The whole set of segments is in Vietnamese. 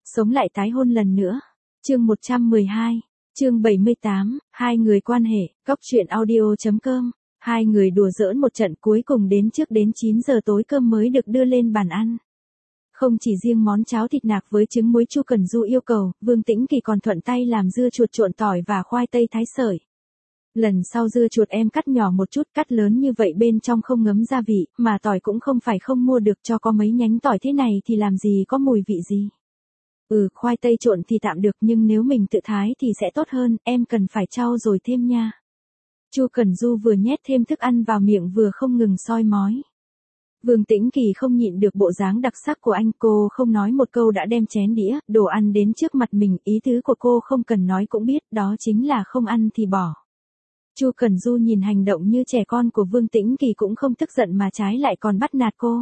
Sống lại tái hôn lần nữa. Chương 112, chương 78, hai người quan hệ, góc truyện audio.com. Hai người đùa giỡn một trận cuối cùng đến 9 giờ tối cơm mới được đưa lên bàn ăn. Không chỉ riêng món cháo thịt nạc với trứng muối Chu Cẩn Du yêu cầu, Vương Tĩnh Kỳ còn thuận tay làm dưa chuột trộn tỏi và khoai tây thái sợi. Lần sau dưa chuột em cắt nhỏ một chút, cắt lớn như vậy bên trong không ngấm gia vị, mà tỏi cũng không phải không mua được, cho có mấy nhánh tỏi thế này thì làm gì có mùi vị gì. Khoai tây trộn thì tạm được nhưng nếu mình tự thái thì sẽ tốt hơn, em cần phải trau dồi thêm nha. Chu Cẩn Du vừa nhét thêm thức ăn vào miệng vừa không ngừng soi mói. Vương Tĩnh Kỳ không nhịn được bộ dáng đặc sắc của anh, cô không nói một câu đã đem chén đĩa, đồ ăn đến trước mặt mình, ý tứ của cô không cần nói cũng biết, đó chính là không ăn thì bỏ. Chu Cẩn Du nhìn hành động như trẻ con của Vương Tĩnh Kỳ cũng không tức giận mà trái lại còn bắt nạt cô.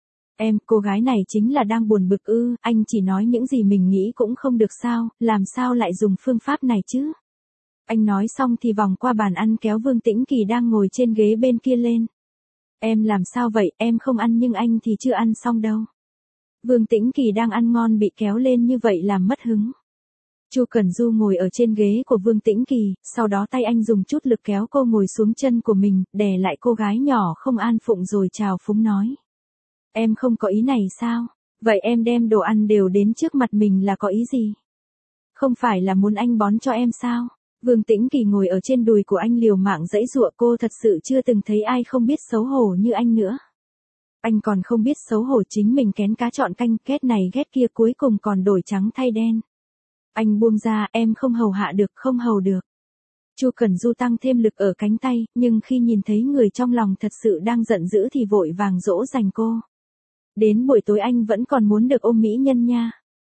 Cô gái này chính là đang buồn bực ư, anh chỉ nói những gì mình nghĩ cũng không được sao, làm sao lại dùng phương pháp này chứ? Anh nói xong thì vòng qua bàn ăn kéo Vương Tĩnh Kỳ đang ngồi trên ghế bên kia lên. Em làm sao vậy, em không ăn nhưng anh thì chưa ăn xong đâu. Vương Tĩnh Kỳ đang ăn ngon bị kéo lên như vậy làm mất hứng. Chu Cẩn Du ngồi ở trên ghế của Vương Tĩnh Kỳ, sau đó tay anh dùng chút lực kéo cô ngồi xuống chân của mình, đè lại cô gái nhỏ không an phụng rồi chào phúng nói. Em không có ý này sao? Vậy em đem đồ ăn đều đến trước mặt mình là có ý gì? Không phải là muốn anh bón cho em sao? Vương Tĩnh Kỳ ngồi ở trên đùi của anh liều mạng giãy giụa, cô thật sự chưa từng thấy ai không biết xấu hổ như anh nữa. Anh còn không biết xấu hổ chính mình kén cá chọn canh, ghét này ghét kia cuối cùng còn đổi trắng thay đen. Anh buông ra, em không hầu hạ được, không hầu được. Chu Cẩn Du tăng thêm lực ở cánh tay, nhưng khi nhìn thấy người trong lòng thật sự đang giận dữ thì vội vàng dỗ dành cô. Đến buổi tối anh vẫn còn muốn được ôm mỹ nhân nha.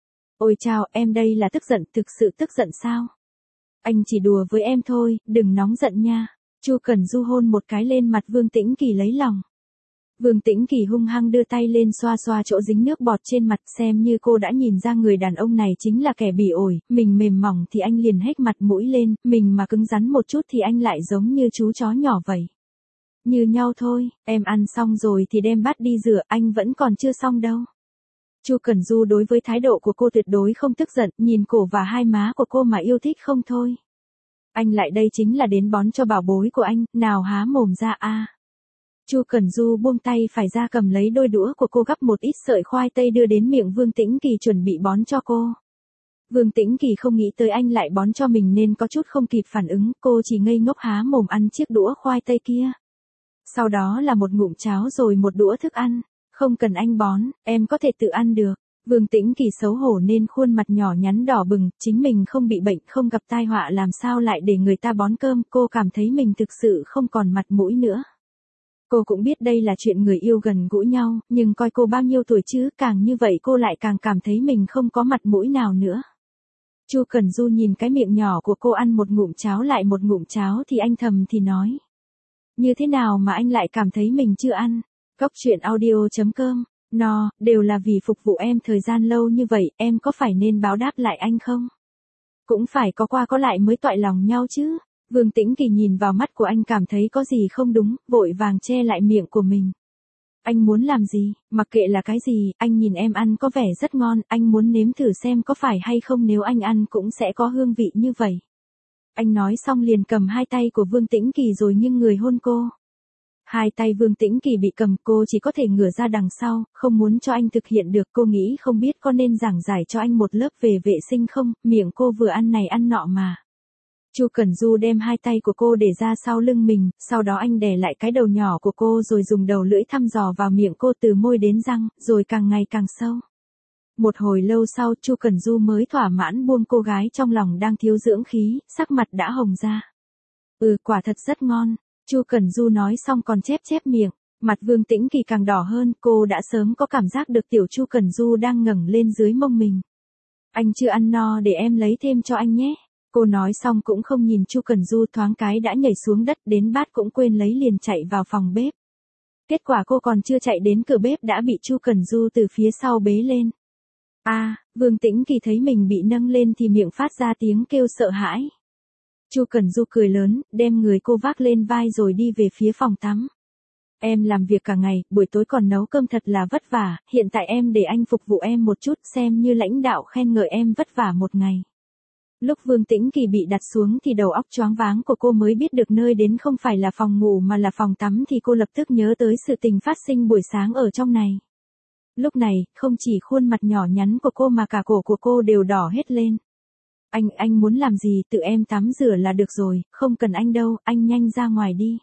Ôi chao, em đây là tức giận, thực sự tức giận sao? Anh chỉ đùa với em thôi, đừng nóng giận nha. Chu Cẩn Du hôn một cái lên mặt Vương Tĩnh Kỳ lấy lòng. Vương Tĩnh Kỳ hung hăng đưa tay lên xoa xoa chỗ dính nước bọt trên mặt, xem như cô đã nhìn ra người đàn ông này chính là kẻ bỉ ổi, mình mềm mỏng thì anh liền hếch mặt mũi lên, mình mà cứng rắn một chút thì anh lại giống như chú chó nhỏ vậy. Như nhau thôi, em ăn xong rồi thì đem bát đi rửa, anh vẫn còn chưa xong đâu. Chu Cẩn Du đối với thái độ của cô tuyệt đối không tức giận, nhìn cổ và hai má của cô mà yêu thích không thôi. Anh lại đây chính là đến bón cho bảo bối của anh, nào há mồm ra a. Chu Cẩn Du buông tay phải ra cầm lấy đôi đũa của cô gắp một ít sợi khoai tây đưa đến miệng Vương Tĩnh Kỳ chuẩn bị bón cho cô. Vương Tĩnh Kỳ không nghĩ tới anh lại bón cho mình nên có chút không kịp phản ứng, cô chỉ ngây ngốc há mồm ăn chiếc đũa khoai tây kia. Sau đó là một ngụm cháo rồi một đũa thức ăn. Không cần anh bón, em có thể tự ăn được. Vương Tĩnh Kỳ xấu hổ nên khuôn mặt nhỏ nhắn đỏ bừng, chính mình không bị bệnh, không gặp tai họa làm sao lại để người ta bón cơm, cô cảm thấy mình thực sự không còn mặt mũi nữa. Cô cũng biết đây là chuyện người yêu gần gũi nhau, nhưng coi cô bao nhiêu tuổi chứ, càng như vậy cô lại càng cảm thấy mình không có mặt mũi nào nữa. Chu Cẩn Du nhìn cái miệng nhỏ của cô ăn một ngụm cháo lại một ngụm cháo thì anh thầm thì nói. Như thế nào mà anh lại cảm thấy mình chưa ăn? Góc truyện audio.com, đều là vì phục vụ em thời gian lâu như vậy, em có phải nên báo đáp lại anh không? Cũng phải có qua có lại mới toại lòng nhau chứ. Vương Tĩnh Kỳ nhìn vào mắt của anh cảm thấy có gì không đúng, vội vàng che lại miệng của mình. Anh muốn làm gì, mặc kệ là cái gì, anh nhìn em ăn có vẻ rất ngon, anh muốn nếm thử xem có phải hay không nếu anh ăn cũng sẽ có hương vị như vậy. Anh nói xong liền cầm hai tay của Vương Tĩnh Kỳ rồi nghiêng người hôn cô. Hai tay Vương Tĩnh Kỳ bị cầm, cô chỉ có thể ngửa ra đằng sau, không muốn cho anh thực hiện được, cô nghĩ không biết có nên giảng giải cho anh một lớp về vệ sinh không, miệng cô vừa ăn này ăn nọ mà. Chu Cẩn Du đem hai tay của cô để ra sau lưng mình, sau đó anh đè lại cái đầu nhỏ của cô rồi dùng đầu lưỡi thăm dò vào miệng cô từ môi đến răng, rồi càng ngày càng sâu. Một hồi lâu sau Chu Cẩn Du mới thỏa mãn buông cô gái trong lòng đang thiếu dưỡng khí, sắc mặt đã hồng ra. Quả thật rất ngon. Chu Cẩn Du nói xong còn chép miệng, mặt Vương Tĩnh Kỳ càng đỏ hơn, cô đã sớm có cảm giác được tiểu Chu Cẩn Du đang ngẩng lên dưới mông mình. Anh chưa ăn no để em lấy thêm cho anh nhé. Cô nói xong cũng không nhìn Chu Cẩn Du, thoáng cái đã nhảy xuống đất, đến bát cũng quên lấy liền chạy vào phòng bếp. Kết quả cô còn chưa chạy đến cửa bếp đã bị Chu Cẩn Du từ phía sau bế lên. Vương Tĩnh Kỳ thấy mình bị nâng lên thì miệng phát ra tiếng kêu sợ hãi. Chu Cẩn Du cười lớn, đem người cô vác lên vai rồi đi về phía phòng tắm. Em làm việc cả ngày, buổi tối còn nấu cơm thật là vất vả, hiện tại em để anh phục vụ em một chút xem như lãnh đạo khen ngợi em vất vả một ngày. Lúc Vương Tĩnh Kỳ bị đặt xuống thì đầu óc choáng váng của cô mới biết được nơi đến không phải là phòng ngủ mà là phòng tắm thì cô lập tức nhớ tới sự tình phát sinh buổi sáng ở trong này. Lúc này, không chỉ khuôn mặt nhỏ nhắn của cô mà cả cổ của cô đều đỏ hết lên. Anh muốn làm gì tự em tắm rửa là được rồi, không cần anh đâu, anh nhanh ra ngoài đi.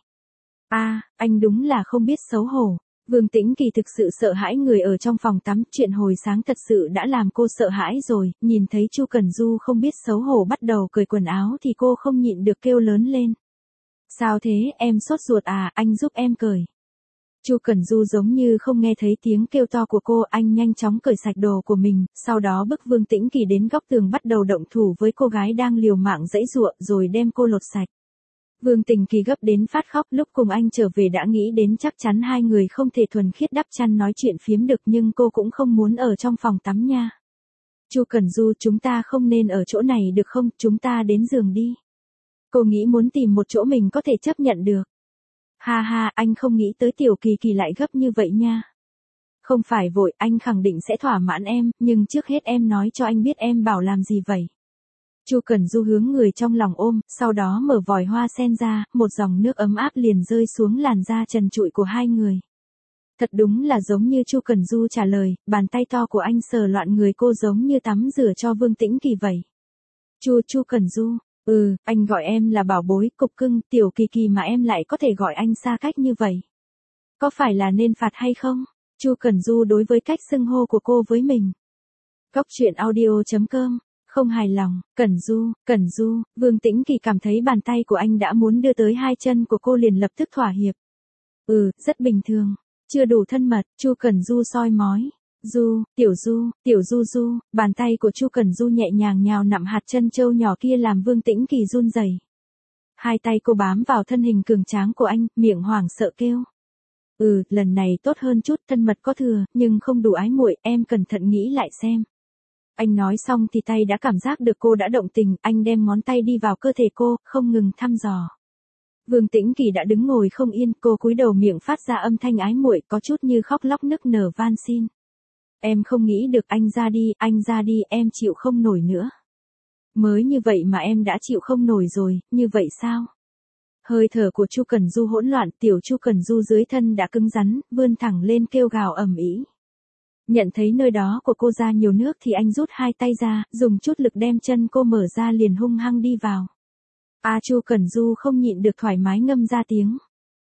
Anh đúng là không biết xấu hổ. Vương Tĩnh Kỳ thực sự sợ hãi người ở trong phòng tắm, chuyện hồi sáng thật sự đã làm cô sợ hãi rồi, nhìn thấy Chu Cẩn Du không biết xấu hổ bắt đầu cởi quần áo thì cô không nhịn được kêu lớn lên. Sao thế, em sốt ruột à, anh giúp em cởi. Chu Cẩn Du giống như không nghe thấy tiếng kêu to của cô, anh nhanh chóng cởi sạch đồ của mình, sau đó bức Vương Tĩnh Kỳ đến góc tường bắt đầu động thủ với cô gái đang liều mạng giãy giụa rồi đem cô lột sạch. Vương Tĩnh Kỳ gấp đến phát khóc, lúc cùng anh trở về đã nghĩ đến chắc chắn hai người không thể thuần khiết đắp chăn nói chuyện phiếm được nhưng cô cũng không muốn ở trong phòng tắm nha. Chu Cẩn Du, chúng ta không nên ở chỗ này được không, chúng ta đến giường đi. Cô nghĩ muốn tìm một chỗ mình có thể chấp nhận được. Ha, anh không nghĩ tới Tiểu Kỳ Kỳ lại gấp như vậy nha. Không phải vội, anh khẳng định sẽ thỏa mãn em, nhưng trước hết em nói cho anh biết em bảo làm gì vậy. Chu Cẩn Du hướng người trong lòng ôm, sau đó mở vòi hoa sen ra, một dòng nước ấm áp liền rơi xuống làn da trần trụi của hai người. Thật đúng là giống như Chu Cẩn Du trả lời, bàn tay to của anh sờ loạn người cô giống như tắm rửa cho Vương Tĩnh Kỳ vậy. Chu Cẩn Du, anh gọi em là bảo bối, cục cưng, Tiểu Kỳ Kỳ mà em lại có thể gọi anh xa cách như vậy. Có phải là nên phạt hay không? Chu Cẩn Du đối với cách xưng hô của cô với mình. Góc truyện audio.com. Không hài lòng, Cẩn Du, Vương Tĩnh Kỳ cảm thấy bàn tay của anh đã muốn đưa tới hai chân của cô liền lập tức thỏa hiệp. Rất bình thường, chưa đủ thân mật, Chu Cẩn Du soi mói. Tiểu Du, bàn tay của Chu Cẩn Du nhẹ nhàng nhào nặm hạt chân châu nhỏ kia làm Vương Tĩnh Kỳ run rẩy. Hai tay cô bám vào thân hình cường tráng của anh, miệng hoảng sợ kêu. Lần này tốt hơn chút, thân mật có thừa, nhưng không đủ ái muội, em cẩn thận nghĩ lại xem. Anh nói xong thì tay đã cảm giác được cô đã động tình, anh đem ngón tay đi vào cơ thể cô, không ngừng thăm dò. Vương Tĩnh Kỳ đã đứng ngồi không yên, cô cúi đầu miệng phát ra âm thanh ái muội có chút như khóc lóc nức nở van xin. Em không nghĩ được, anh ra đi, em chịu không nổi nữa. Mới như vậy mà em đã chịu không nổi rồi, như vậy sao? Hơi thở của Chu Cẩn Du hỗn loạn, tiểu Chu Cẩn Du dưới thân đã cứng rắn, vươn thẳng lên kêu gào ầm ĩ. Nhận thấy nơi đó của cô ra nhiều nước thì anh rút hai tay ra, dùng chút lực đem chân cô mở ra liền hung hăng đi vào. Chu Cẩn Du không nhịn được thoải mái ngâm ra tiếng.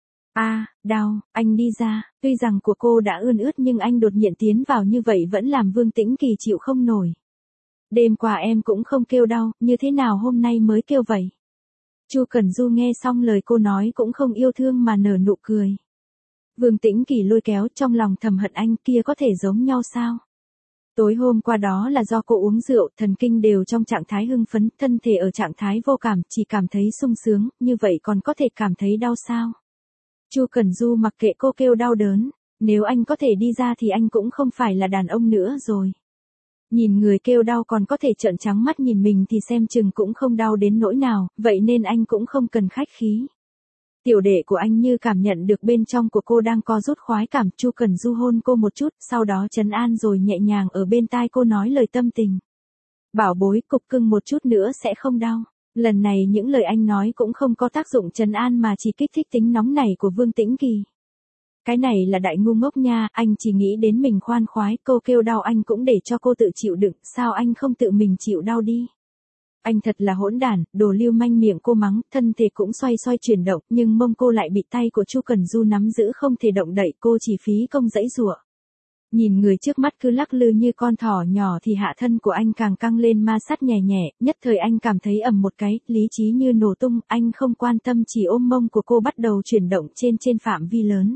Đau, anh đi ra, tuy rằng của cô đã ươn ướt nhưng anh đột nhiên tiến vào như vậy vẫn làm Vương Tĩnh Kỳ chịu không nổi. Đêm qua em cũng không kêu đau, như thế nào hôm nay mới kêu vậy? Chu Cẩn Du nghe xong lời cô nói cũng không yêu thương mà nở nụ cười. Vương Tĩnh Kỳ lôi kéo, trong lòng thầm hận anh kia có thể giống nhau sao? Tối hôm qua đó là do cô uống rượu, thần kinh đều trong trạng thái hưng phấn, thân thể ở trạng thái vô cảm, chỉ cảm thấy sung sướng, như vậy còn có thể cảm thấy đau sao? Chu Cẩn Du mặc kệ cô kêu đau đớn, nếu anh có thể đi ra thì anh cũng không phải là đàn ông nữa rồi. Nhìn người kêu đau còn có thể trợn trắng mắt nhìn mình thì xem chừng cũng không đau đến nỗi nào, vậy nên anh cũng không cần khách khí. Tiểu đệ của anh như cảm nhận được bên trong của cô đang co rút khoái cảm, Chu Cẩn Du hôn cô một chút, sau đó trấn an rồi nhẹ nhàng ở bên tai cô nói lời tâm tình. Bảo bối, cục cưng một chút nữa sẽ không đau. Lần này những lời anh nói cũng không có tác dụng trấn an mà chỉ kích thích tính nóng nảy của Vương Tĩnh Kỳ. Cái này là đại ngu ngốc nha, anh chỉ nghĩ đến mình khoan khoái, cô kêu đau anh cũng để cho cô tự chịu đựng, sao anh không tự mình chịu đau đi? Anh thật là hỗn đản, đồ lưu manh, miệng cô mắng, thân thể cũng xoay xoay chuyển động, nhưng mông cô lại bị tay của Chu Cẩn Du nắm giữ không thể động đậy, cô chỉ phí công giãy giụa. Nhìn người trước mắt cứ lắc lư như con thỏ nhỏ thì hạ thân của anh càng căng lên ma sát nhẹ nhẹ, nhất thời anh cảm thấy ầm một cái, lý trí như nổ tung, anh không quan tâm chỉ ôm mông của cô bắt đầu chuyển động trên phạm vi lớn.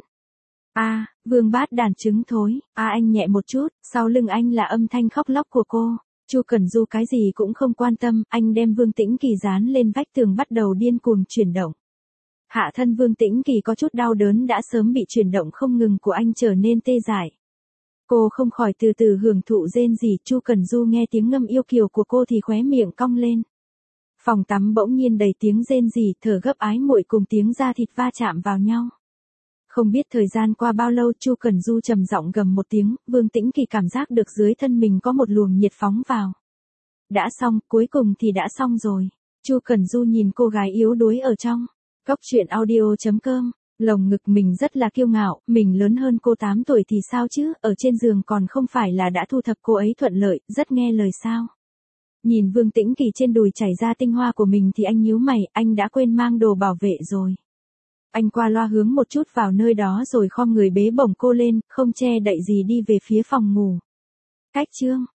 Vương bát đàn trứng thối, anh nhẹ một chút, sau lưng anh là âm thanh khóc lóc của cô. Chu Cẩn Du cái gì cũng không quan tâm, anh đem Vương Tĩnh Kỳ dán lên vách tường bắt đầu điên cuồng chuyển động. Hạ thân Vương Tĩnh Kỳ có chút đau đớn đã sớm bị chuyển động không ngừng của anh trở nên tê dại. Cô không khỏi từ từ hưởng thụ rên rỉ, Chu Cẩn Du nghe tiếng ngâm yêu kiều của cô thì khóe miệng cong lên. Phòng tắm bỗng nhiên đầy tiếng rên rỉ, thở gấp ái muội cùng tiếng da thịt va chạm vào nhau. Không biết thời gian qua bao lâu, Chu Cẩn Du trầm giọng gầm một tiếng, Vương Tĩnh Kỳ cảm giác được dưới thân mình có một luồng nhiệt phóng vào. Đã xong, cuối cùng thì đã xong rồi. Chu Cẩn Du nhìn cô gái yếu đuối ở trong góc truyện audio.com, lồng ngực mình rất là kiêu ngạo, mình lớn hơn cô 8 tuổi thì sao chứ, ở trên giường còn không phải là đã thu thập cô ấy thuận lợi, rất nghe lời sao. Nhìn Vương Tĩnh Kỳ trên đùi chảy ra tinh hoa của mình thì anh nhíu mày, anh đã quên mang đồ bảo vệ rồi. Anh qua loa hướng một chút vào nơi đó rồi khom người bế bổng cô lên, không che đậy gì đi về phía phòng ngủ. Cách chương